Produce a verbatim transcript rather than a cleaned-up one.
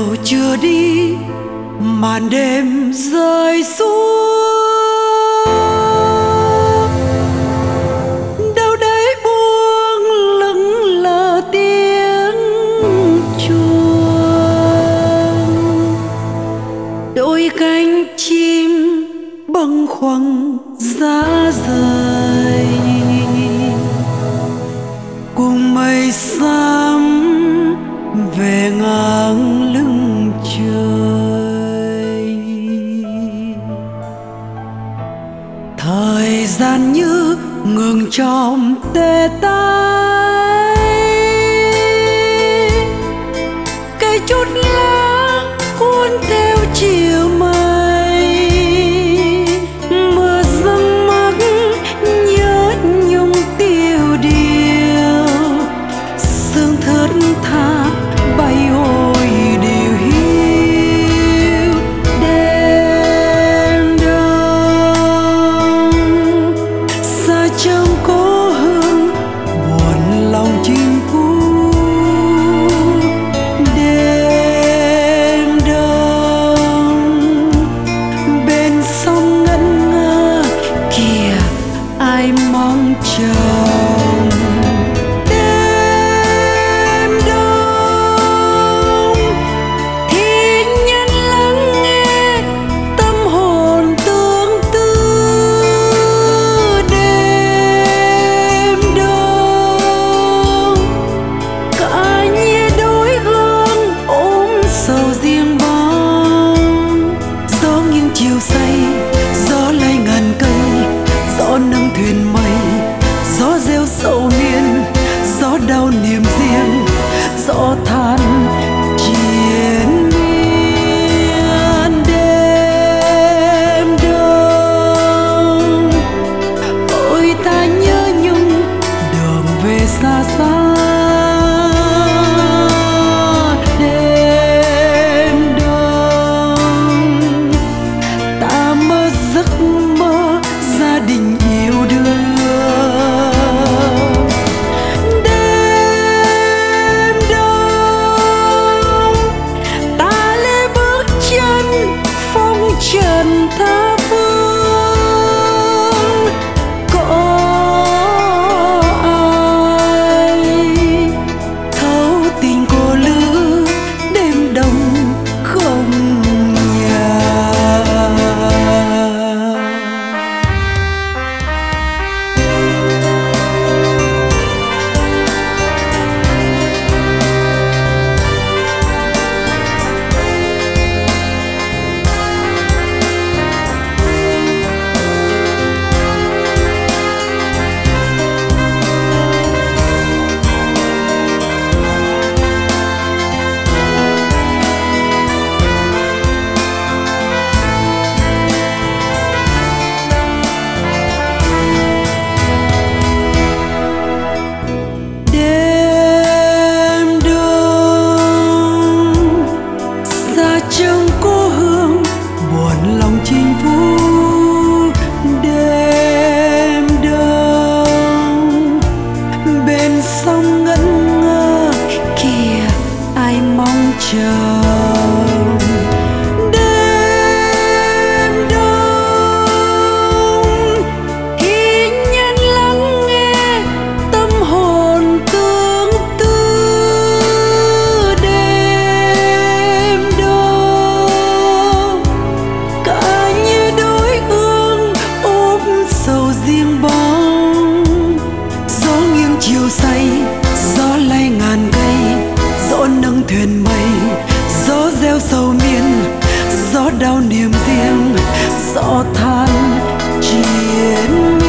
chiều chưa đi, màn đêm rơi xuống. Đâu đấy buông lững lờ tiếng chuông, đôi cánh chim bâng khuâng giá rời, cùng mây xám về ngang lưng trời. Thời gian như ngừng trong tê tái, cây chút lá cuốn theo chiều mây. Mưa răng mắc nhớ nhung tiêu điều, sương thướt tha bay ôi điều hiu. Đêm đông xa trong cố hương, buồn lòng chinh phu. Đêm đông bên sông ngẩn ngơ, kìa ai mong chồng. Đêm đông thì nhân lắng nghe tâm hồn tương tư. Đêm đông cả nhé đôi gương ôm sầu riêng bóng. Gió nghiêng chiều say, gió lay ngàn cây, gió nâng thuyền mây, gió reo sầu miên, gió đau niềm riêng, gió than triền miên. Đêm đông ôi ta nhớ nhung đường về xa xa. Đêm đông ta mơ giấc mơ gia đình yêu đương. Đêm đông ta lê bước chân phong trần tha phương. Có ai thấu tình cô lữ đêm đông không nhà? Trong cố hương buồn lòng chinh phu. Đêm đông bên sông ngẩn ngơ, kìa ai mong chồng. Đêm đông thì nhân lắng nghe tâm hồn tương tư. Đêm đông cả như đôi gương ôm sầu riêng bóng. Gió nghiêng chiều say, gió lay ngàn cây, gió nâng thuyền mây, gió reo sầu miên, gió đau niềm riêng, gió than triền